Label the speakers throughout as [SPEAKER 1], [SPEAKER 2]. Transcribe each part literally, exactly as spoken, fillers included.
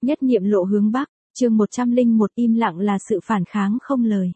[SPEAKER 1] Nhất niệm lộ hướng Bắc, chương một trăm lẻ một im lặng là sự phản kháng không lời.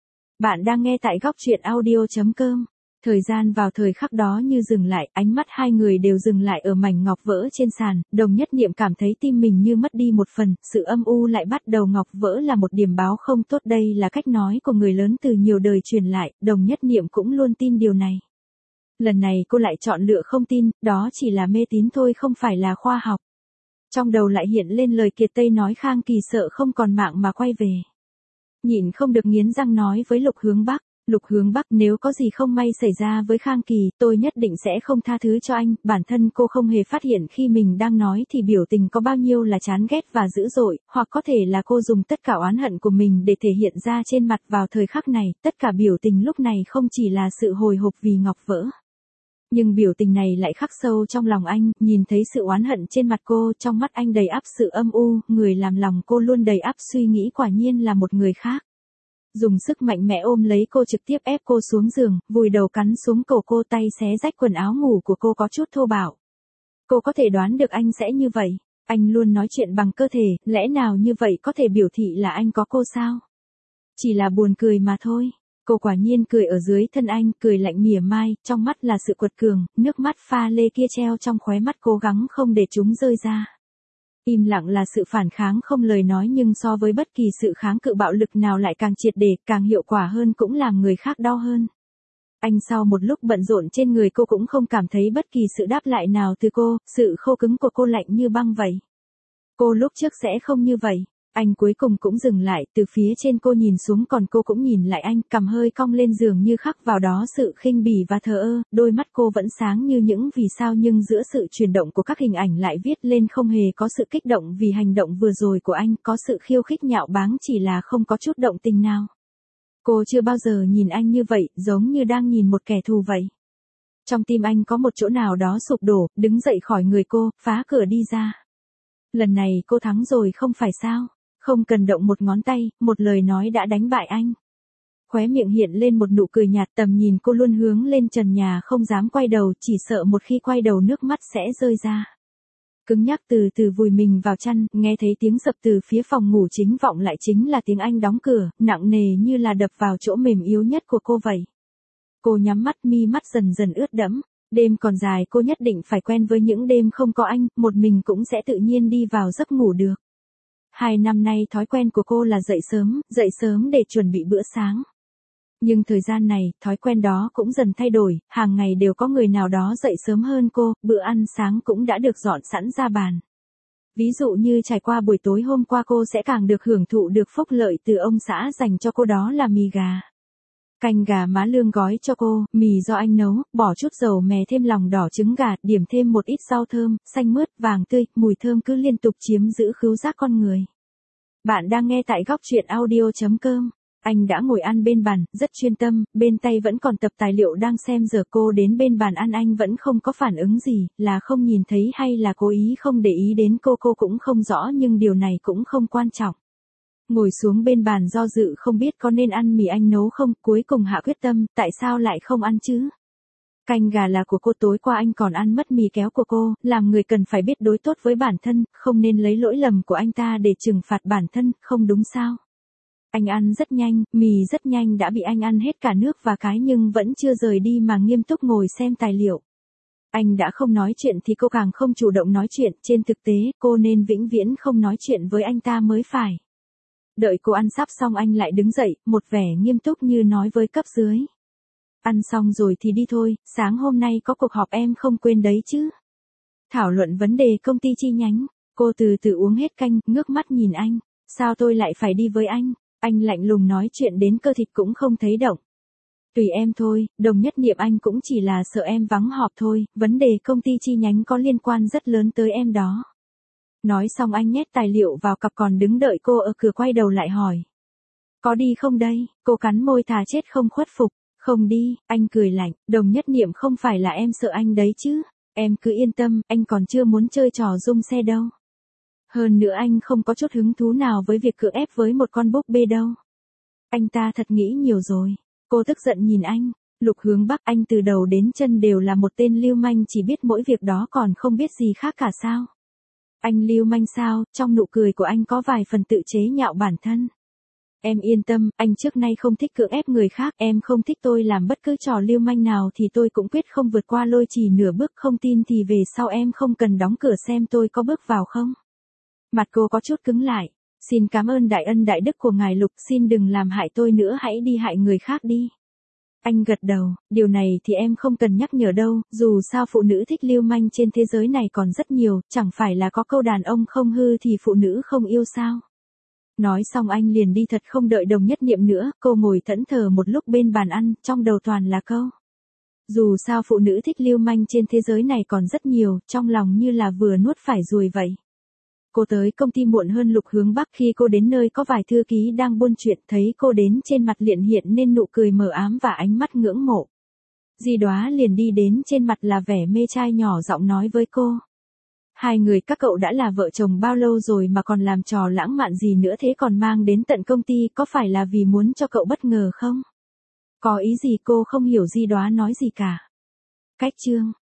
[SPEAKER 1] Bạn đang nghe tại góc truyện audio.com. Thời gian vào thời khắc đó như dừng lại, ánh mắt hai người đều dừng lại ở mảnh ngọc vỡ trên sàn, Đồng Nhất Niệm cảm thấy tim mình như mất đi một phần, sự âm u lại bắt đầu. Ngọc vỡ là một điểm báo không tốt, đây là cách nói của người lớn từ nhiều đời truyền lại, Đồng Nhất Niệm cũng luôn tin điều này. Lần này cô lại chọn lựa không tin, đó chỉ là mê tín thôi, không phải là khoa học. Trong đầu lại hiện lên lời Kiệt Tây nói Khang Kỳ sợ không còn mạng mà quay về. Nhịn không được nghiến răng nói với Lục Hướng Bắc, Lục Hướng Bắc, nếu có gì không may xảy ra với Khang Kỳ, tôi nhất định sẽ không tha thứ cho anh. Bản thân cô không hề phát hiện khi mình đang nói thì biểu tình có bao nhiêu là chán ghét và dữ dội, hoặc có thể là cô dùng tất cả oán hận của mình để thể hiện ra trên mặt vào thời khắc này. Tất cả biểu tình lúc này không chỉ là sự hồi hộp vì ngọc vỡ. Nhưng biểu tình này lại khắc sâu trong lòng anh, nhìn thấy sự oán hận trên mặt cô, trong mắt anh đầy ắp sự âm u, người làm lòng cô luôn đầy ắp suy nghĩ quả nhiên là một người khác. Dùng sức mạnh mẽ ôm lấy cô, trực tiếp ép cô xuống giường, vùi đầu cắn xuống cổ cô, tay xé rách quần áo ngủ của cô có chút thô bạo. Cô có thể đoán được anh sẽ như vậy, anh luôn nói chuyện bằng cơ thể, lẽ nào như vậy có thể biểu thị là anh có cô sao? Chỉ là buồn cười mà thôi. Cô quả nhiên cười ở dưới thân anh, cười lạnh mỉa mai, trong mắt là sự quật cường, nước mắt pha lê kia treo trong khóe mắt cố gắng không để chúng rơi ra. Im lặng là sự phản kháng không lời nói, nhưng so với bất kỳ sự kháng cự bạo lực nào lại càng triệt để, càng hiệu quả hơn, cũng làm người khác đau hơn. Anh sau một lúc bận rộn trên người cô cũng không cảm thấy bất kỳ sự đáp lại nào từ cô, sự khô cứng của cô lạnh như băng vậy. Cô lúc trước sẽ không như vậy. Anh cuối cùng cũng dừng lại, từ phía trên cô nhìn xuống, còn cô cũng nhìn lại anh, cằm hơi cong lên giường như khắc vào đó sự khinh bỉ và thờ ơ, đôi mắt cô vẫn sáng như những vì sao, nhưng giữa sự chuyển động của các hình ảnh lại viết lên không hề có sự kích động vì hành động vừa rồi của anh, có sự khiêu khích nhạo báng, chỉ là không có chút động tình nào. Cô chưa bao giờ nhìn anh như vậy, giống như đang nhìn một kẻ thù vậy. Trong tim anh có một chỗ nào đó sụp đổ, đứng dậy khỏi người cô, phá cửa đi ra. Lần này cô thắng rồi không phải sao? Không cần động một ngón tay, một lời nói đã đánh bại anh. Khóe miệng hiện lên một nụ cười nhạt, tầm nhìn cô luôn hướng lên trần nhà, không dám quay đầu, chỉ sợ một khi quay đầu nước mắt sẽ rơi ra. Cứng nhắc từ từ vùi mình vào chăn, nghe thấy tiếng sập từ phía phòng ngủ chính vọng lại, chính là tiếng anh đóng cửa, nặng nề như là đập vào chỗ mềm yếu nhất của cô vậy. Cô nhắm mắt, mi mắt dần dần ướt đẫm. Đêm còn dài, cô nhất định phải quen với những đêm không có anh, một mình cũng sẽ tự nhiên đi vào giấc ngủ được. Hai năm nay thói quen của cô là dậy sớm, dậy sớm để chuẩn bị bữa sáng. Nhưng thời gian này, thói quen đó cũng dần thay đổi, hàng ngày đều có người nào đó dậy sớm hơn cô, bữa ăn sáng cũng đã được dọn sẵn ra bàn. Ví dụ như trải qua buổi tối hôm qua, cô sẽ càng được hưởng thụ được phúc lợi từ ông xã dành cho cô, đó là mì gà. Canh gà má Lương gói cho cô, mì do anh nấu, bỏ chút dầu mè thêm lòng đỏ trứng gà, điểm thêm một ít rau thơm, xanh mướt, vàng tươi, mùi thơm cứ liên tục chiếm giữ khứu giác con người. Bạn đang nghe tại góc truyện audio.com. Anh đã ngồi ăn bên bàn, rất chuyên tâm, bên tay vẫn còn tập tài liệu đang xem. Giờ cô đến bên bàn ăn, anh vẫn không có phản ứng gì, là không nhìn thấy hay là cố ý không để ý đến cô, cô cũng không rõ, nhưng điều này cũng không quan trọng. Ngồi xuống bên bàn do dự không biết có nên ăn mì anh nấu không, cuối cùng hạ quyết tâm, tại sao lại không ăn chứ? Canh gà là của cô, tối qua anh còn ăn mất mì kéo của cô, làm người cần phải biết đối tốt với bản thân, không nên lấy lỗi lầm của anh ta để trừng phạt bản thân, không đúng sao? Anh ăn rất nhanh, mì rất nhanh đã bị anh ăn hết cả nước và cái, nhưng vẫn chưa rời đi mà nghiêm túc ngồi xem tài liệu. Anh đã không nói chuyện thì cô càng không chủ động nói chuyện, trên thực tế, cô nên vĩnh viễn không nói chuyện với anh ta mới phải. Đợi cô ăn sắp xong, anh lại đứng dậy, một vẻ nghiêm túc như nói với cấp dưới. Ăn xong rồi thì đi thôi, sáng hôm nay có cuộc họp em không quên đấy chứ. Thảo luận vấn đề công ty chi nhánh. Cô từ từ uống hết canh, ngước mắt nhìn anh. Sao tôi lại phải đi với anh? Anh lạnh lùng nói, chuyện đến cơ thịt cũng không thấy động. Tùy em thôi, Đồng Nhất Niệm, anh cũng chỉ là sợ em vắng họp thôi, vấn đề công ty chi nhánh có liên quan rất lớn tới em đó. Nói xong anh nhét tài liệu vào cặp, còn đứng đợi cô ở cửa, quay đầu lại hỏi. Có đi không đây? Cô cắn môi thà chết không khuất phục. Không đi, anh cười lạnh, Đồng Nhất Niệm, không phải là em sợ anh đấy chứ. Em cứ yên tâm, anh còn chưa muốn chơi trò rung xe đâu. Hơn nữa anh không có chút hứng thú nào với việc cưỡng ép với một con búp bê đâu. Anh ta thật nghĩ nhiều rồi. Cô tức giận nhìn anh. Lục Hướng Bắc, anh từ đầu đến chân đều là một tên lưu manh, chỉ biết mỗi việc đó còn không biết gì khác cả sao? Anh lưu manh sao? Trong nụ cười của anh có vài phần tự chế nhạo bản thân. Em yên tâm, anh trước nay không thích cưỡng ép người khác, em không thích tôi làm bất cứ trò lưu manh nào thì tôi cũng quyết không vượt qua lôi chỉ nửa bước, không tin thì về sau em không cần đóng cửa xem tôi có bước vào không. Mặt cô có chút cứng lại. Xin cảm ơn đại ân đại đức của ngài Lục, xin đừng làm hại tôi nữa, hãy đi hại người khác đi. Anh gật đầu, điều này thì em không cần nhắc nhở đâu, dù sao phụ nữ thích lưu manh trên thế giới này còn rất nhiều, chẳng phải là có câu đàn ông không hư thì phụ nữ không yêu sao. Nói xong anh liền đi thật không đợi Đồng Nhất Niệm nữa, cô ngồi thẫn thờ một lúc bên bàn ăn, trong đầu toàn là câu. Dù sao phụ nữ thích lưu manh trên thế giới này còn rất nhiều, trong lòng như là vừa nuốt phải ruồi vậy. Cô tới công ty muộn hơn Lục Hướng Bắc, khi cô đến nơi có vài thư ký đang buôn chuyện, thấy cô đến trên mặt liền hiện nên nụ cười mờ ám và ánh mắt ngưỡng mộ. Di Đóa liền đi đến, trên mặt là vẻ mê trai, nhỏ giọng nói với cô. Hai người các cậu đã là vợ chồng bao lâu rồi mà còn làm trò lãng mạn gì nữa thế, còn mang đến tận công ty, có phải là vì muốn cho cậu bất ngờ không? Có ý gì? Cô không hiểu Di Đóa nói gì cả. Cách chương